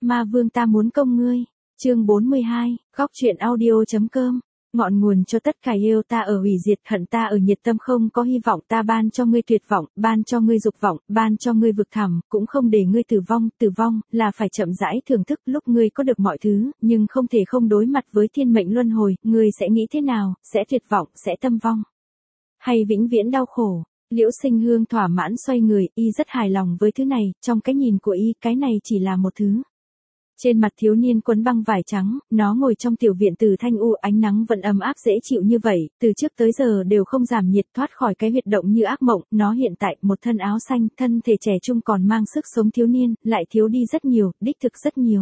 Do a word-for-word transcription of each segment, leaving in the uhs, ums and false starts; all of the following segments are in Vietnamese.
Ma vương ta muốn công ngươi. Chương bốn mươi hai, góc truyện audio.com. Ngọn nguồn cho tất cả yêu ta ở hủy diệt, hận ta ở nhiệt tâm, không có hy vọng, ta ban cho ngươi tuyệt vọng, ban cho ngươi dục vọng, ban cho ngươi vực thẳm, cũng không để ngươi tử vong. Tử vong là phải chậm rãi thưởng thức lúc ngươi có được mọi thứ, nhưng không thể không đối mặt với thiên mệnh luân hồi. Ngươi sẽ nghĩ thế nào? Sẽ tuyệt vọng, sẽ tâm vong, hay vĩnh viễn đau khổ? Liễu Sinh Hương thỏa mãn xoay người, y rất hài lòng với thứ này, trong cái nhìn của y, cái này chỉ là một thứ. Trên mặt thiếu niên quấn băng vải trắng, nó ngồi trong tiểu viện từ thanh u, ánh nắng vẫn ấm áp dễ chịu như vậy, từ trước tới giờ đều không giảm nhiệt, thoát khỏi cái huyệt động như ác mộng. Nó hiện tại một thân áo xanh, thân thể trẻ trung còn mang sức sống thiếu niên, lại thiếu đi rất nhiều, đích thực rất nhiều.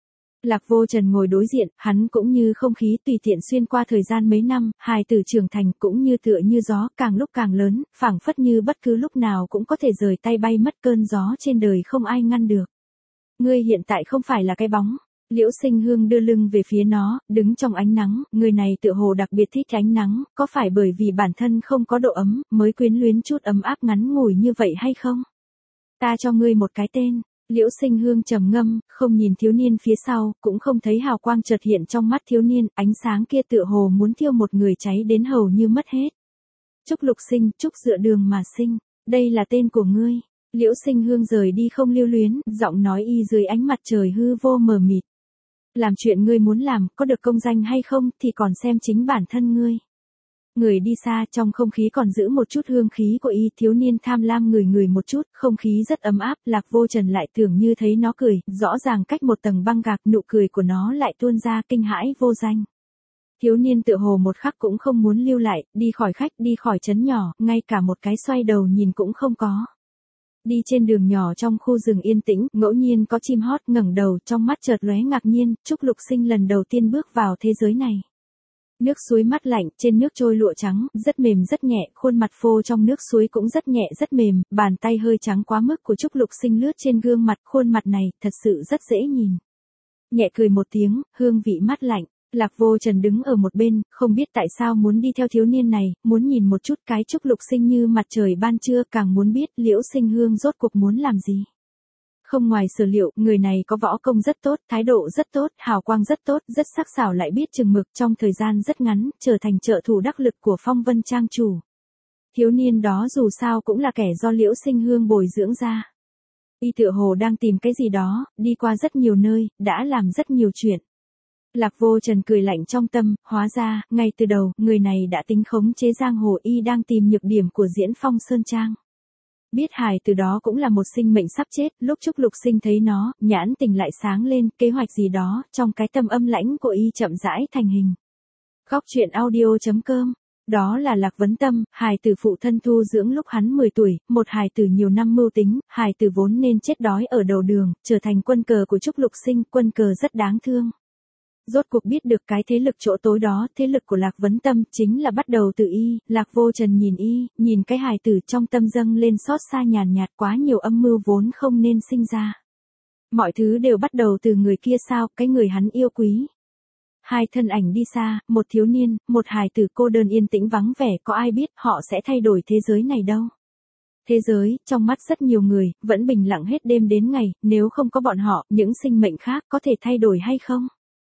Lạc Vô Trần ngồi đối diện, hắn cũng như không khí tùy tiện xuyên qua thời gian mấy năm, hài tử trưởng thành cũng như tựa như gió, càng lúc càng lớn, phảng phất như bất cứ lúc nào cũng có thể rời tay bay mất, cơn gió trên đời không ai ngăn được. Ngươi hiện tại không phải là cái bóng. Liễu Sinh Hương đưa lưng về phía nó, đứng trong ánh nắng, người này tựa hồ đặc biệt thích ánh nắng, có phải bởi vì bản thân không có độ ấm, mới quyến luyến chút ấm áp ngắn ngủi như vậy hay không? Ta cho ngươi một cái tên. Liễu Sinh Hương trầm ngâm, không nhìn thiếu niên phía sau, cũng không thấy hào quang chợt hiện trong mắt thiếu niên, ánh sáng kia tựa hồ muốn thiêu một người cháy đến hầu như mất hết. Trúc Lục Sinh, Trúc dựa đường mà sinh, đây là tên của ngươi. Liễu Sinh Hương rời đi không lưu luyến, giọng nói y dưới ánh mặt trời hư vô mờ mịt. Làm chuyện ngươi muốn làm, có được công danh hay không, thì còn xem chính bản thân ngươi. Người đi xa, trong không khí còn giữ một chút hương khí của y. Thiếu niên tham lam ngửi ngửi một chút, không khí rất ấm áp. Lạc Vô Trần lại tưởng như thấy nó cười, rõ ràng cách một tầng băng gạc, nụ cười của nó lại tuôn ra kinh hãi vô danh. Thiếu niên tựa hồ một khắc cũng không muốn lưu lại, đi khỏi khách, đi khỏi trấn nhỏ, ngay cả một cái xoay đầu nhìn cũng không có. Đi trên đường nhỏ trong khu rừng yên tĩnh, ngẫu nhiên có chim hót, ngẩng đầu, trong mắt chợt lóe ngạc nhiên. Trúc Lục Sinh lần đầu tiên bước vào thế giới này. Nước suối mát lạnh, trên nước trôi lụa trắng, rất mềm rất nhẹ, khuôn mặt phô trong nước suối cũng rất nhẹ rất mềm, bàn tay hơi trắng quá mức của Trúc Lục Sinh lướt trên gương mặt, khuôn mặt này, thật sự rất dễ nhìn. Nhẹ cười một tiếng, hương vị mát lạnh. Lạc Vô Trần đứng ở một bên, không biết tại sao muốn đi theo thiếu niên này, muốn nhìn một chút cái Trúc Lục Sinh như mặt trời ban trưa, càng muốn biết Liễu Sinh Hương rốt cuộc muốn làm gì. Không ngoài sở liệu, người này có võ công rất tốt, thái độ rất tốt, hào quang rất tốt, rất sắc sảo lại biết chừng mực, trong thời gian rất ngắn, trở thành trợ thủ đắc lực của Phong Vân Trang chủ. Thiếu niên đó dù sao cũng là kẻ do Liễu Sinh Hương bồi dưỡng ra. Y tựa hồ đang tìm cái gì đó, đi qua rất nhiều nơi, đã làm rất nhiều chuyện. Lạc Vô Trần cười lạnh trong tâm, hóa ra, ngay từ đầu, người này đã tính khống chế giang hồ, y đang tìm nhược điểm của Diễn Phong Sơn Trang. Biết hài từ đó cũng là một sinh mệnh sắp chết, lúc Trúc Lục Sinh thấy nó, nhãn tình lại sáng lên, kế hoạch gì đó, trong cái tâm âm lãnh của y chậm rãi thành hình. Góc truyện audio.com. Đó là Lạc Vấn Tâm, hài tử phụ thân thu dưỡng lúc hắn mười tuổi, một hài tử nhiều năm mưu tính, hài tử vốn nên chết đói ở đầu đường, trở thành quân cờ của Trúc Lục Sinh, quân cờ rất đáng thương. Rốt cuộc biết được cái thế lực chỗ tối đó, thế lực của Lạc Vấn Tâm chính là bắt đầu từ y. Lạc Vô Trần nhìn y, nhìn cái hài tử, trong tâm dâng lên xót xa nhàn nhạt, quá nhiều âm mưu vốn không nên sinh ra. Mọi thứ đều bắt đầu từ người kia sao, cái người hắn yêu quý. Hai thân ảnh đi xa, một thiếu niên, một hài tử cô đơn yên tĩnh vắng vẻ, có ai biết họ sẽ thay đổi thế giới này đâu. Thế giới, trong mắt rất nhiều người, vẫn bình lặng hết đêm đến ngày, nếu không có bọn họ, những sinh mệnh khác có thể thay đổi hay không?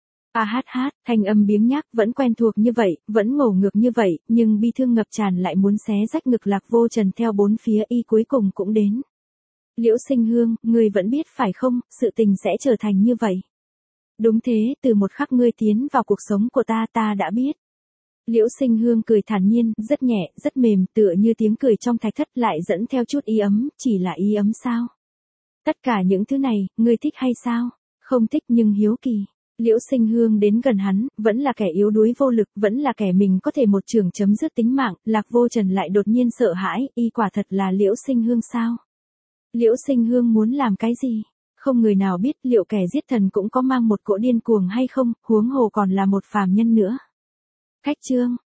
A hát hát, thanh âm biếng nhác, vẫn quen thuộc như vậy, vẫn ngổ ngược như vậy, nhưng bi thương ngập tràn lại muốn xé rách ngực Lạc Vô Trần theo bốn phía, y cuối cùng cũng đến. Liễu Sinh Hương, ngươi vẫn biết phải không, sự tình sẽ trở thành như vậy. Đúng thế, từ một khắc ngươi tiến vào cuộc sống của ta, ta đã biết. Liễu Sinh Hương cười thản nhiên, rất nhẹ, rất mềm, tựa như tiếng cười trong thạch thất, lại dẫn theo chút ý ấm, chỉ là ý ấm sao? Tất cả những thứ này, ngươi thích hay sao? Không thích nhưng hiếu kỳ. Liễu Sinh Hương đến gần hắn, vẫn là kẻ yếu đuối vô lực, vẫn là kẻ mình có thể một trường chấm dứt tính mạng. Lạc Vô Trần lại đột nhiên sợ hãi, y quả thật là Liễu Sinh Hương sao? Liễu Sinh Hương muốn làm cái gì? Không người nào biết, liệu kẻ giết thần cũng có mang một cỗ điên cuồng hay không, huống hồ còn là một phàm nhân nữa. Cách chương